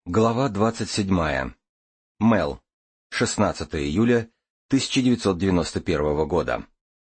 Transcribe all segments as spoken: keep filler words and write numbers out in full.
Глава двадцать седьмая. Мел. шестнадцатого июля тысяча девятьсот девяносто первого года.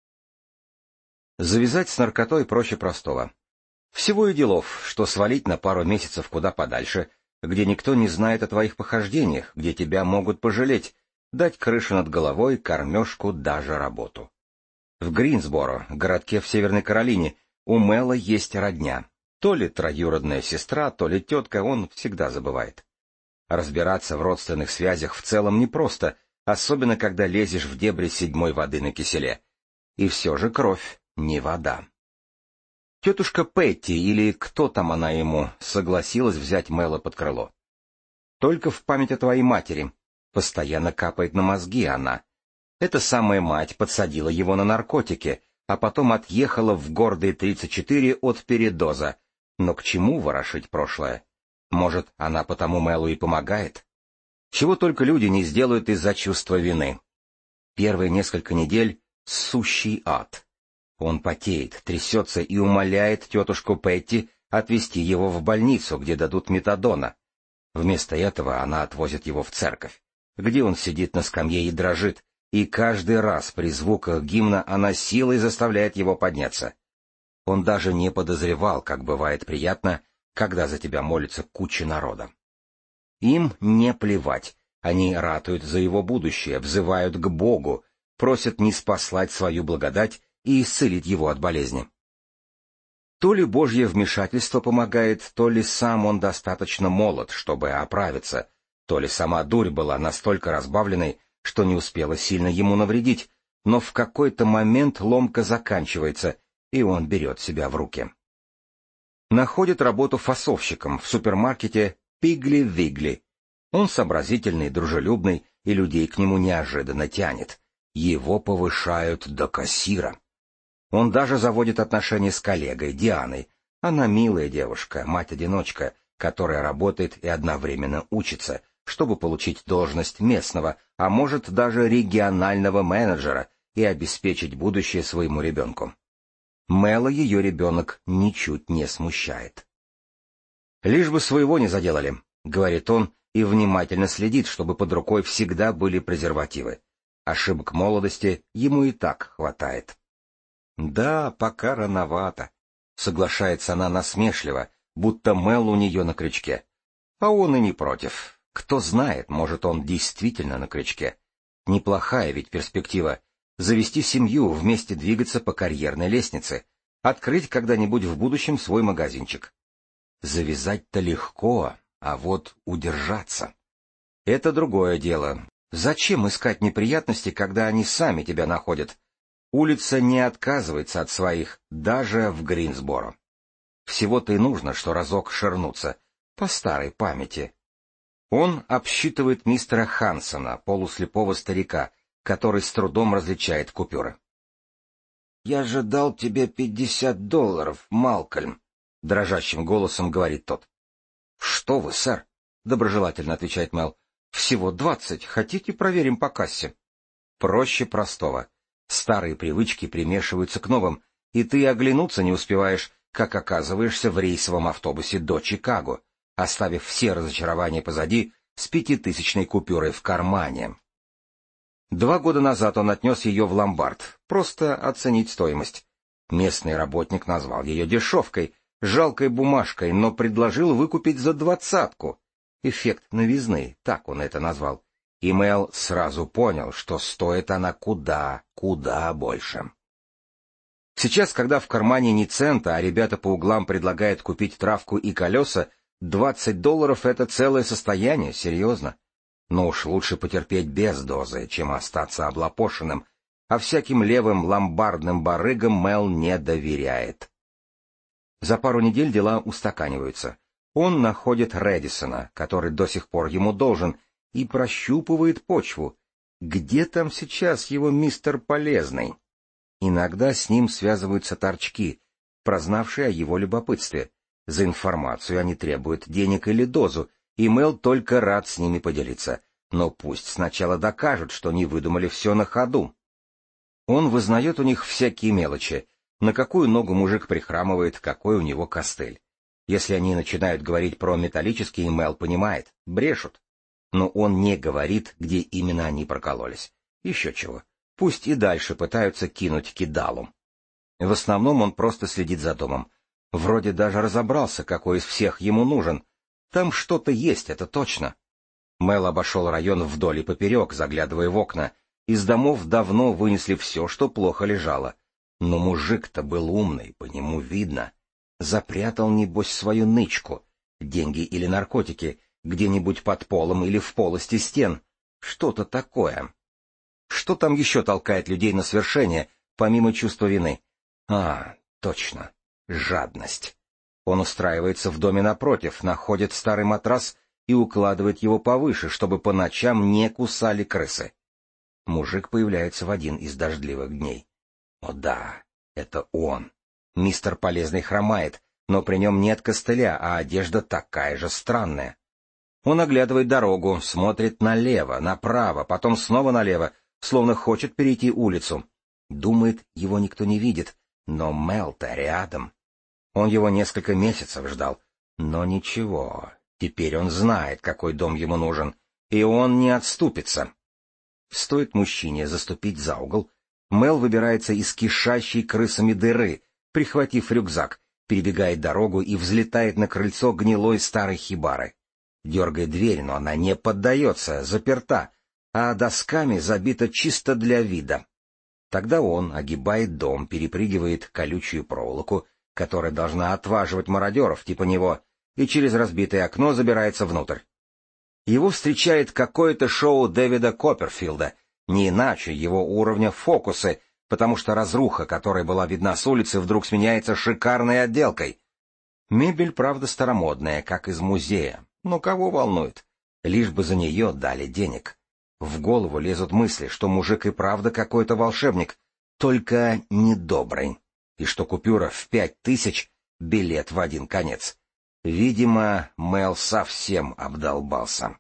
Завязать с наркотой проще простого. Всего и делов, что свалить на пару месяцев куда подальше, где никто не знает о твоих похождениях, где тебя могут пожалеть, дать крышу над головой, кормежку, даже работу. В Гринсборо, городке в Северной Каролине, у Мела есть родня. То ли троюродная сестра, то ли тетка, он всегда забывает. Разбираться в родственных связях в целом непросто, особенно когда лезешь в дебри седьмой воды на киселе. И все же кровь не вода. Тетушка Петти, или кто там она ему, согласилась взять Мэла под крыло. Только в память о твоей матери. Постоянно капает на мозги она. Эта самая мать подсадила его на наркотики, а потом отъехала в гордые тридцать четыре от передоза. Но к чему ворошить прошлое? Может, она потому Мэлу и помогает? Чего только люди не сделают из-за чувства вины. Первые несколько недель — сущий ад. Он потеет, трясется и умоляет тетушку Петти отвезти его в больницу, где дадут метадона. Вместо этого она отвозит его в церковь, где он сидит на скамье и дрожит, и каждый раз при звуках гимна она силой заставляет его подняться. Он даже не подозревал, как бывает приятно, когда за тебя молится куча народа. Им не плевать, они ратуют за его будущее, взывают к Богу, просят ниспослать свою благодать и исцелить его от болезни. То ли Божье вмешательство помогает, то ли сам он достаточно молод, чтобы оправиться, то ли сама дурь была настолько разбавленной, что не успела сильно ему навредить, но в какой-то момент ломка заканчивается, и он берет себя в руки. Находит работу фасовщиком в супермаркете «Пигли-Вигли». Он сообразительный, дружелюбный, и людей к нему неожиданно тянет. Его повышают до кассира. Он даже заводит отношения с коллегой Дианой. Она милая девушка, мать-одиночка, которая работает и одновременно учится, чтобы получить должность местного, а может даже регионального менеджера и обеспечить будущее своему ребенку. Мэла ее ребенок ничуть не смущает. «Лишь бы своего не заделали», — говорит он, и внимательно следит, чтобы под рукой всегда были презервативы. Ошибок молодости ему и так хватает. «Да, пока рановато», — соглашается она насмешливо, будто Мэл у нее на крючке. А он и не против. Кто знает, может, он действительно на крючке. Неплохая ведь перспектива. Завести семью, вместе двигаться по карьерной лестнице, открыть когда-нибудь в будущем свой магазинчик. Завязать-то легко, а вот удержаться — это другое дело. Зачем искать неприятности, когда они сами тебя находят? Улица не отказывается от своих, даже в Гринсборо. Всего-то и нужно, что разок ширнуться, по старой памяти. Он обсчитывает мистера Хансона, полуслепого старика, который с трудом различает купюры. — Я же дал тебе пятьдесят долларов, Малкольм, — дрожащим голосом говорит тот. — Что вы, сэр? — доброжелательно отвечает Мел. — Всего двадцать. Хотите, проверим по кассе? Проще простого. Старые привычки примешиваются к новым, и ты оглянуться не успеваешь, как оказываешься в рейсовом автобусе до Чикаго, оставив все разочарования позади с пятитысячной купюрой в кармане. Два года назад он отнес ее в ломбард, просто оценить стоимость. Местный работник назвал ее дешевкой, жалкой бумажкой, но предложил выкупить за двадцатку. Эффект новизны, так он это назвал. И Мэл сразу понял, что стоит она куда, куда больше. Сейчас, когда в кармане ни цента, а ребята по углам предлагают купить травку и колеса, двадцать долларов — это целое состояние, серьезно. Но уж лучше потерпеть без дозы, чем остаться облапошенным, а всяким левым ломбардным барыгам Мэл не доверяет. За пару недель дела устаканиваются. Он находит Рэдисона, который до сих пор ему должен, и прощупывает почву. Где там сейчас его мистер Полезный? Иногда с ним связываются торчки, прознавшие о его любопытстве. За информацию они требуют денег или дозу, и Мэл только рад с ними поделиться, но пусть сначала докажут, что не выдумали все на ходу. Он вызнает у них всякие мелочи, на какую ногу мужик прихрамывает, какой у него костыль. Если они начинают говорить про металлические, Мел понимает, брешут. Но он не говорит, где именно они прокололись. Еще чего. Пусть и дальше пытаются кинуть кидалум. В основном он просто следит за домом. Вроде даже разобрался, какой из всех ему нужен. Там что-то есть, это точно. Мел обошел район вдоль и поперек, заглядывая в окна. Из домов давно вынесли все, что плохо лежало. Но мужик-то был умный, по нему видно. Запрятал, небось, свою нычку. Деньги или наркотики где-нибудь под полом или в полости стен. Что-то такое. Что там еще толкает людей на свершение, помимо чувства вины? А, точно. Жадность. Он устраивается в доме напротив, находит старый матрас и укладывает его повыше, чтобы по ночам не кусали крысы. Мужик появляется в один из дождливых дней. О да, это он. Мистер Полезный хромает, но при нем нет костыля, а одежда такая же странная. Он оглядывает дорогу, смотрит налево, направо, потом снова налево, словно хочет перейти улицу. Думает, его никто не видит, но Мел-то рядом. Он его несколько месяцев ждал, но ничего, теперь он знает, какой дом ему нужен, и он не отступится. Стоит мужчине заступить за угол, Мел выбирается из кишащей крысами дыры, прихватив рюкзак, перебегает дорогу и взлетает на крыльцо гнилой старой хибары. Дергает дверь, но она не поддается, заперта, а досками забита чисто для вида. Тогда он огибает дом, перепрыгивает колючую проволоку, которая должна отваживать мародеров типа него, и через разбитое окно забирается внутрь. Его встречает какое-то шоу Дэвида Копперфилда, не иначе его уровня фокусы, потому что разруха, которая была видна с улицы, вдруг сменяется шикарной отделкой. Мебель, правда, старомодная, как из музея, но кого волнует? Лишь бы за нее дали денег. В голову лезут мысли, что мужик и правда какой-то волшебник, только недобрый, и что купюра в пять тысяч — билет в один конец. Видимо, Мел совсем обдолбался.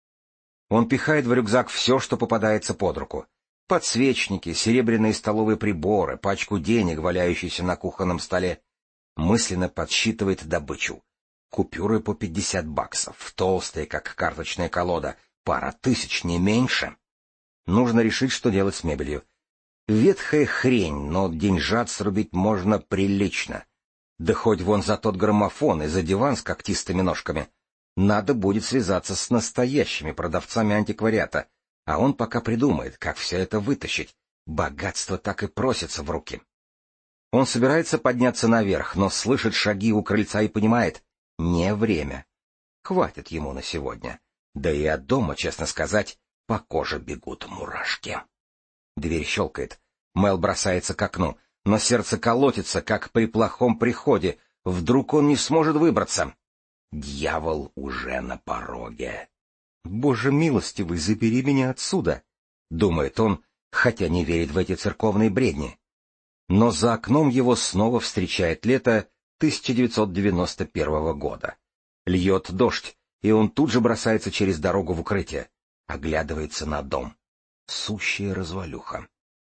Он пихает в рюкзак все, что попадается под руку. Подсвечники, серебряные столовые приборы, пачку денег, валяющуюся на кухонном столе. Мысленно подсчитывает добычу. Купюры по пятьдесят баксов, толстые, как карточная колода, пара тысяч, не меньше. Нужно решить, что делать с мебелью. Ветхая хрень, но деньжат срубить можно прилично. Да хоть вон за тот граммофон и за диван с когтистыми ножками. Надо будет связаться с настоящими продавцами антиквариата, а он пока придумает, как все это вытащить. Богатство так и просится в руки. Он собирается подняться наверх, но слышит шаги у крыльца и понимает — не время. Хватит ему на сегодня. Да и от дома, честно сказать, по коже бегут мурашки. Дверь щелкает. Мел бросается к окну, но сердце колотится, как при плохом приходе. Вдруг он не сможет выбраться. Дьявол уже на пороге. «Боже милостивый, забери меня отсюда!» — думает он, хотя не верит в эти церковные бредни. Но за окном его снова встречает лето тысяча девятьсот девяносто первого года. Льет дождь, и он тут же бросается через дорогу в укрытие, оглядывается на дом. Сущая развалюха.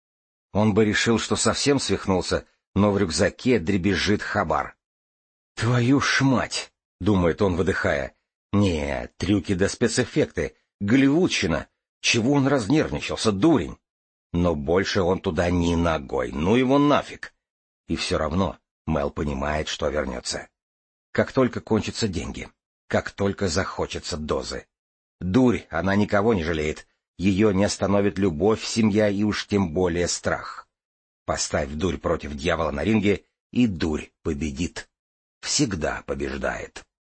Он бы решил, что совсем свихнулся, но в рюкзаке дребезжит хабар. «Твою ж мать!» — думает он, выдыхая. «Нет, трюки да спецэффекты, голливудщина. Чего он разнервничался, дурень?» Но больше он туда ни ногой, ну его нафиг. И все равно Мел понимает, что вернется. Как только кончатся деньги, как только захочется дозы. Дурь, она никого не жалеет. Ее не остановит любовь, семья и уж тем более страх. Поставь дурь против дьявола на ринге, и дурь победит. Всегда побеждает.